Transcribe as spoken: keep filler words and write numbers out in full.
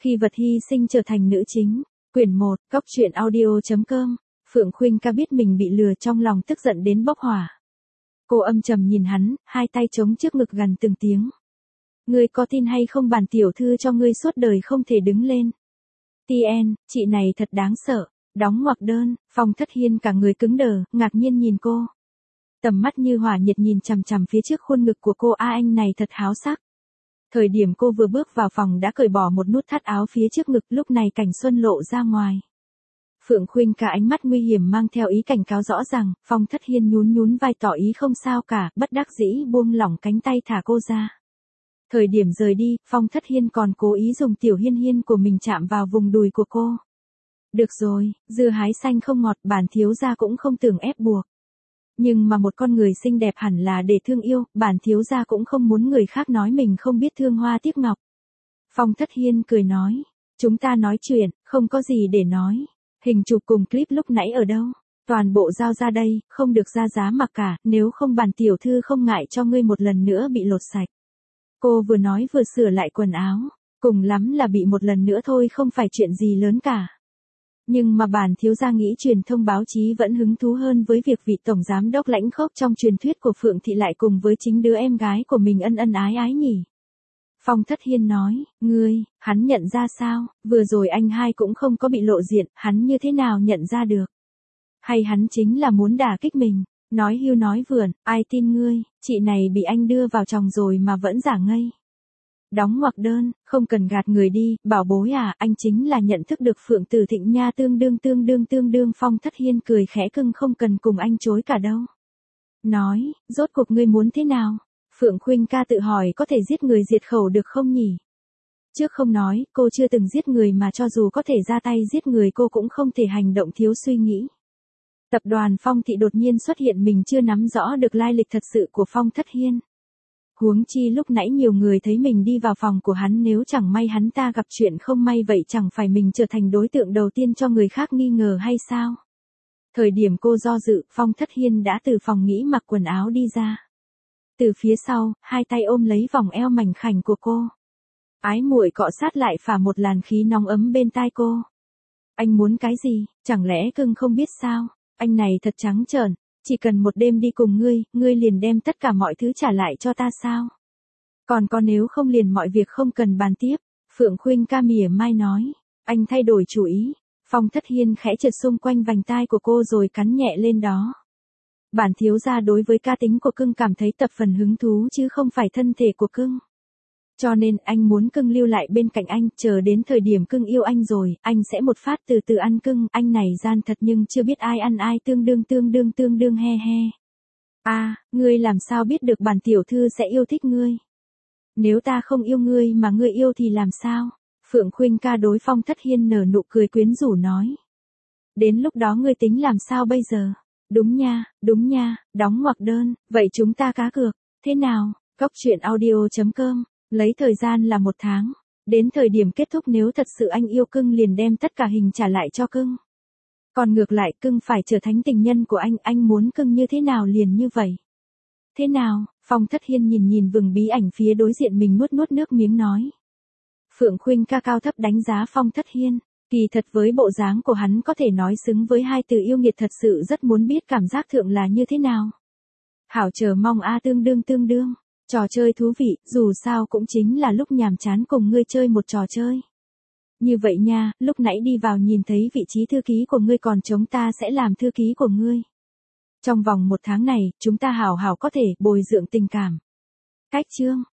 Khi vật hy sinh trở thành nữ chính. Quyển một, Cóc truyện audio chấm com. Phượng Khuynh ca biết mình bị lừa, trong lòng tức giận đến bốc hỏa. Cô âm trầm nhìn hắn, hai tay chống trước ngực gằn từng tiếng. Ngươi có tin hay không, bản tiểu thư cho ngươi suốt đời không thể đứng lên. Tien, chị này thật đáng sợ. Đóng ngoặc đơn. Phong Thất Hiên cả người cứng đờ, ngạc nhiên nhìn cô. Tầm mắt như hỏa nhiệt nhìn chằm chằm phía trước khuôn ngực của cô. A anh này thật háo sắc. Thời điểm cô vừa bước vào phòng đã cởi bỏ một nút thắt áo phía trước ngực, lúc này Cảnh Xuân lộ ra ngoài. Phượng Khuynh cả ánh mắt nguy hiểm mang theo ý cảnh cáo rõ ràng. Phong Thất Hiên nhún nhún vai tỏ ý không sao cả, bất đắc dĩ buông lỏng cánh tay thả cô ra. Thời điểm rời đi, Phong Thất Hiên còn cố ý dùng tiểu hiên hiên của mình chạm vào vùng đùi của cô. Được rồi, dưa hái xanh không ngọt, bản thiếu gia cũng không tưởng ép buộc. Nhưng mà một con người xinh đẹp hẳn là để thương yêu, bản thiếu gia cũng không muốn người khác nói mình không biết thương hoa tiếc ngọc. Phong Thất Hiên cười nói, chúng ta nói chuyện, không có gì để nói. Hình chụp cùng clip lúc nãy ở đâu? Toàn bộ giao ra đây, không được ra giá mà cả, nếu không bản tiểu thư không ngại cho ngươi một lần nữa bị lột sạch. Cô vừa nói vừa sửa lại quần áo, cùng lắm là bị một lần nữa thôi, không phải chuyện gì lớn cả. Nhưng mà bản thiếu gia nghĩ truyền thông báo chí vẫn hứng thú hơn với việc vị tổng giám đốc lãnh khốc trong truyền thuyết của Phượng thị lại cùng với chính đứa em gái của mình ân ân ái ái nhỉ. Phong Thất Hiên nói, ngươi, hắn nhận ra sao, vừa rồi anh hai cũng không có bị lộ diện, hắn như thế nào nhận ra được? Hay hắn chính là muốn đả kích mình? Nói hưu nói vượn, ai tin ngươi, chị này bị anh đưa vào chồng rồi mà vẫn giả ngây. Đóng ngoặc đơn, không cần gạt người đi, bảo bối à, anh chính là nhận thức được Phượng Tử Thịnh nha, tương đương tương đương tương đương. Phong Thất Hiên cười khẽ cưng, không cần cùng anh chối cả đâu. Nói, rốt cuộc ngươi muốn thế nào? Phượng Khuynh ca tự hỏi có thể giết người diệt khẩu được không nhỉ? Trước không nói, cô chưa từng giết người mà cho dù có thể ra tay giết người cô cũng không thể hành động thiếu suy nghĩ. Tập đoàn Phong thị đột nhiên xuất hiện, mình chưa nắm rõ được lai lịch thật sự của Phong Thất Hiên. Huống chi lúc nãy nhiều người thấy mình đi vào phòng của hắn, nếu chẳng may hắn ta gặp chuyện không may vậy chẳng phải mình trở thành đối tượng đầu tiên cho người khác nghi ngờ hay sao? Thời điểm cô do dự, Phong Thất Hiên đã từ phòng nghỉ mặc quần áo đi ra. Từ phía sau, hai tay ôm lấy vòng eo mảnh khảnh của cô. Ái muội cọ sát lại phả một làn khí nóng ấm bên tai cô. Anh muốn cái gì, chẳng lẽ cưng không biết sao? Anh này thật trắng trợn, chỉ cần một đêm đi cùng ngươi, ngươi liền đem tất cả mọi thứ trả lại cho ta sao? Còn có nếu không liền mọi việc không cần bàn tiếp. Phượng Khuynh ca mỉa mai nói, anh thay đổi chủ ý. Phong Thất Hiên khẽ trượt xung quanh vành tai của cô rồi cắn nhẹ lên đó. Bản thiếu gia đối với ca tính của cưng cảm thấy tập phần hứng thú chứ không phải thân thể của cưng. Cho nên anh muốn cưng lưu lại bên cạnh anh, chờ đến thời điểm cưng yêu anh rồi, anh sẽ một phát từ từ ăn cưng. Anh này gian thật nhưng chưa biết ai ăn ai, tương đương tương đương tương đương he he. À, ngươi làm sao biết được bản tiểu thư sẽ yêu thích ngươi? Nếu ta không yêu ngươi mà ngươi yêu thì làm sao? Phượng Khuynh ca đối Phong Thất Hiên nở nụ cười quyến rũ nói. Đến lúc đó ngươi tính làm sao bây giờ? Đúng nha, đúng nha, đóng ngoặc đơn, vậy chúng ta cá cược, thế nào? Cóc truyện audio chấm com. Lấy thời gian là một tháng. Đến thời điểm kết thúc nếu thật sự anh yêu cưng liền đem tất cả hình trả lại cho cưng. Còn ngược lại cưng phải trở thành tình nhân của anh, anh muốn cưng như thế nào liền như vậy. Thế nào? Phong Thất Hiên nhìn nhìn vừng bí ảnh phía đối diện mình, nuốt nuốt nước miếng nói. Phượng Khuynh ca cao thấp đánh giá Phong Thất Hiên. Kỳ thật với bộ dáng của hắn có thể nói xứng với hai từ yêu nghiệt, thật sự rất muốn biết cảm giác thượng là như thế nào. Hảo chờ mong a, tương đương tương đương. Trò chơi thú vị, dù sao cũng chính là lúc nhàm chán cùng ngươi chơi một trò chơi. Như vậy nha, lúc nãy đi vào nhìn thấy vị trí thư ký của ngươi còn trống, ta sẽ làm thư ký của ngươi. Trong vòng một tháng này, chúng ta hảo hảo có thể bồi dưỡng tình cảm. Cách chương.